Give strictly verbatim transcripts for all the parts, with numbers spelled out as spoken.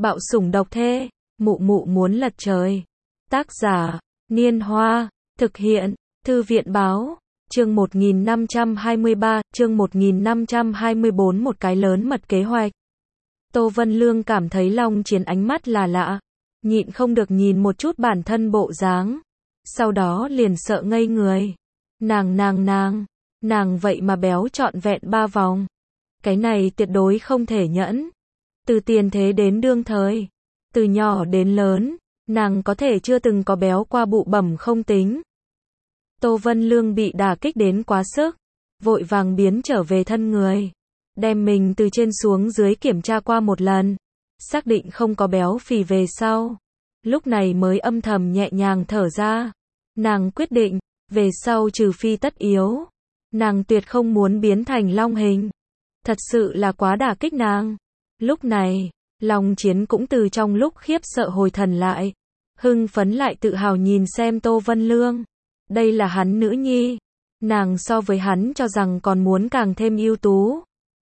Bạo sủng độc thê, mụ mụ muốn lật trời. Tác giả, Niên Hoa, thực hiện, Thư viện báo, chương một nghìn năm trăm hai mươi ba, chương một nghìn năm trăm hai mươi bốn một cái lớn mật kế hoạch. Tô Vân Lương cảm thấy Long Chiến ánh mắt là lạ, nhịn không được nhìn một chút bản thân bộ dáng, sau đó liền sợ ngây người. Nàng nàng nàng, nàng vậy mà béo trọn vẹn ba vòng. Cái này tuyệt đối không thể nhẫn. Từ tiền thế đến đương thời, từ nhỏ đến lớn, nàng có thể chưa từng có béo qua bụ bẩm không tính. Tô Vân Lương bị đả kích đến quá sức, vội vàng biến trở về thân người, đem mình từ trên xuống dưới kiểm tra qua một lần, xác định không có béo phì về sau, lúc này mới âm thầm nhẹ nhàng thở ra. Nàng quyết định, về sau trừ phi tất yếu, nàng tuyệt không muốn biến thành long hình. Thật sự là quá đả kích nàng. Lúc này, Long Chiến cũng từ trong lúc khiếp sợ hồi thần lại, hưng phấn lại tự hào nhìn xem Tô Vân Lương. Đây là hắn nữ nhi, nàng so với hắn cho rằng còn muốn càng thêm ưu tú.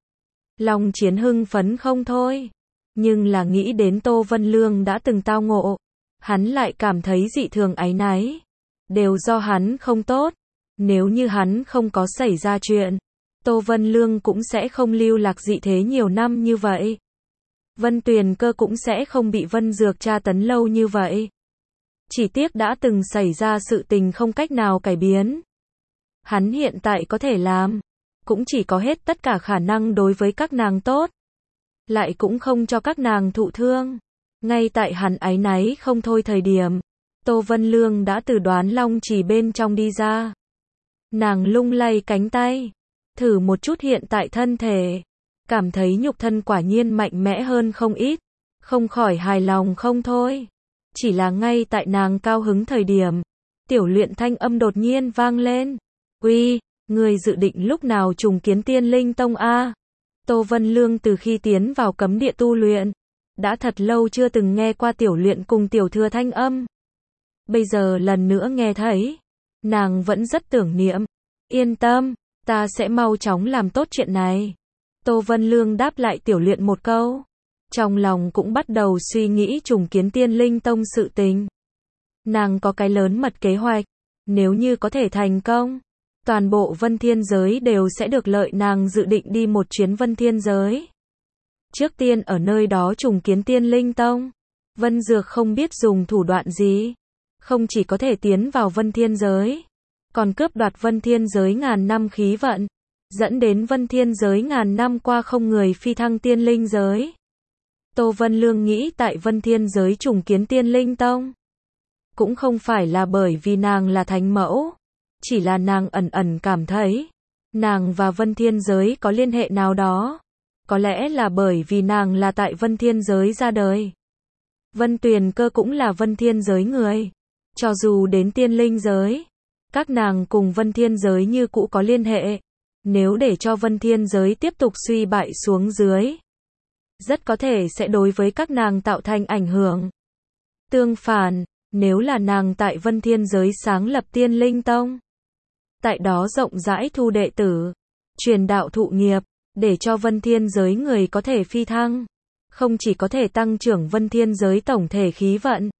Long Chiến hưng phấn không thôi, nhưng là nghĩ đến Tô Vân Lương đã từng tao ngộ, hắn lại cảm thấy dị thường áy náy. Đều do hắn không tốt, nếu như hắn không có xảy ra chuyện, Tô Vân Lương cũng sẽ không lưu lạc dị thế nhiều năm như vậy. Vân Tuyền Cơ cũng sẽ không bị Vân Dược tra tấn lâu như vậy. Chỉ tiếc đã từng xảy ra sự tình không cách nào cải biến. Hắn hiện tại có thể làm, cũng chỉ có hết tất cả khả năng đối với các nàng tốt, lại cũng không cho các nàng thụ thương. Ngay tại hắn áy náy không thôi thời điểm, Tô Vân Lương đã từ Đoán Long Chỉ bên trong đi ra. Nàng lung lay cánh tay, thử một chút hiện tại thân thể, cảm thấy nhục thân quả nhiên mạnh mẽ hơn không ít, không khỏi hài lòng không thôi. Chỉ là ngay tại nàng cao hứng thời điểm, Tiểu Luyện thanh âm đột nhiên vang lên. Uy, người dự định lúc nào trùng kiến Tiên Linh Tông a? Tô Vân Lương từ khi tiến vào cấm địa tu luyện, đã thật lâu chưa từng nghe qua Tiểu Luyện cùng Tiểu Thừa thanh âm. Bây giờ lần nữa nghe thấy, nàng vẫn rất tưởng niệm. Yên tâm, ta sẽ mau chóng làm tốt chuyện này. Tô Vân Lương đáp lại Tiểu Luyện một câu, trong lòng cũng bắt đầu suy nghĩ trùng kiến Tiên Linh Tông sự tình. Nàng có cái lớn mật kế hoạch, nếu như có thể thành công, toàn bộ Vân Thiên Giới đều sẽ được lợi. Nàng dự định đi một chuyến Vân Thiên Giới, trước tiên ở nơi đó trùng kiến Tiên Linh Tông. Vân Dược không biết dùng thủ đoạn gì, không chỉ có thể tiến vào Vân Thiên Giới, còn cướp đoạt Vân Thiên Giới ngàn năm khí vận, dẫn đến Vân Thiên Giới ngàn năm qua không người phi thăng Tiên Linh Giới. Tô Vân Lương nghĩ tại Vân Thiên Giới trùng kiến Tiên Linh Tông, cũng không phải là bởi vì nàng là thánh mẫu, chỉ là nàng ẩn ẩn cảm thấy, nàng và Vân Thiên Giới có liên hệ nào đó. Có lẽ là bởi vì nàng là tại Vân Thiên Giới ra đời. Vân Tuyền Cơ cũng là Vân Thiên Giới người. Cho dù đến Tiên Linh Giới, các nàng cùng Vân Thiên Giới như cũ có liên hệ. Nếu để cho Vân Thiên Giới tiếp tục suy bại xuống dưới, rất có thể sẽ đối với các nàng tạo thành ảnh hưởng. Tương phản, nếu là nàng tại Vân Thiên Giới sáng lập Tiên Linh Tông, tại đó rộng rãi thu đệ tử, truyền đạo thụ nghiệp, để cho Vân Thiên Giới người có thể phi thăng, không chỉ có thể tăng trưởng Vân Thiên Giới tổng thể khí vận,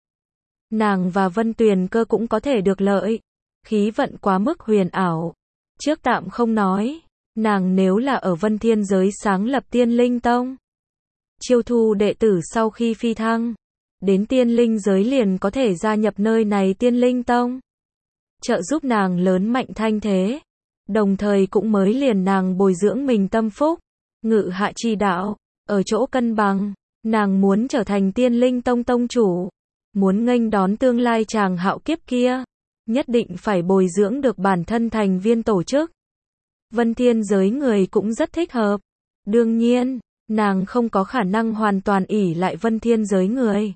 nàng và Vân Tuyền Cơ cũng có thể được lợi. Khí vận quá mức huyền ảo, trước tạm không nói, nàng nếu là ở Vân Thiên Giới sáng lập Tiên Linh Tông, chiêu thu đệ tử sau khi phi thăng, đến Tiên Linh Giới liền có thể gia nhập nơi này Tiên Linh Tông, trợ giúp nàng lớn mạnh thanh thế, đồng thời cũng mới liền nàng bồi dưỡng mình tâm phúc, ngự hạ chi đạo, ở chỗ cân bằng. Nàng muốn trở thành Tiên Linh Tông tông chủ, muốn nghênh đón tương lai chàng hạo kiếp kia, nhất định phải bồi dưỡng được bản thân thành viên tổ chức. Vân Thiên Giới người cũng rất thích hợp. Đương nhiên, nàng không có khả năng hoàn toàn ỷ lại Vân Thiên Giới người.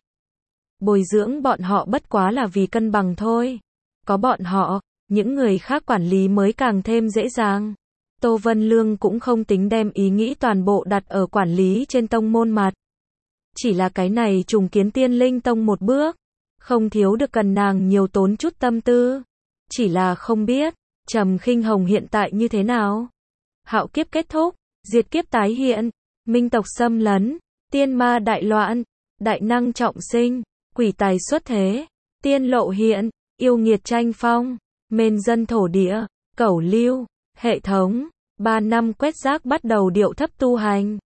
Bồi dưỡng bọn họ bất quá là vì cân bằng thôi. Có bọn họ, những người khác quản lý mới càng thêm dễ dàng. Tô Vân Lương cũng không tính đem ý nghĩ toàn bộ đặt ở quản lý trên tông môn mặt. Chỉ là cái này trùng kiến Tiên Linh Tông một bước, không thiếu được cần nàng nhiều tốn chút tâm tư. Chỉ là không biết, Trầm Khinh Hồng hiện tại như thế nào? Hạo kiếp kết thúc, diệt kiếp tái hiện, minh tộc xâm lấn, tiên ma đại loạn, đại năng trọng sinh, quỷ tài xuất thế, tiên lộ hiện, yêu nghiệt tranh phong, mên dân thổ địa, cẩu lưu, hệ thống, ba năm quét rác bắt đầu điệu thấp tu hành.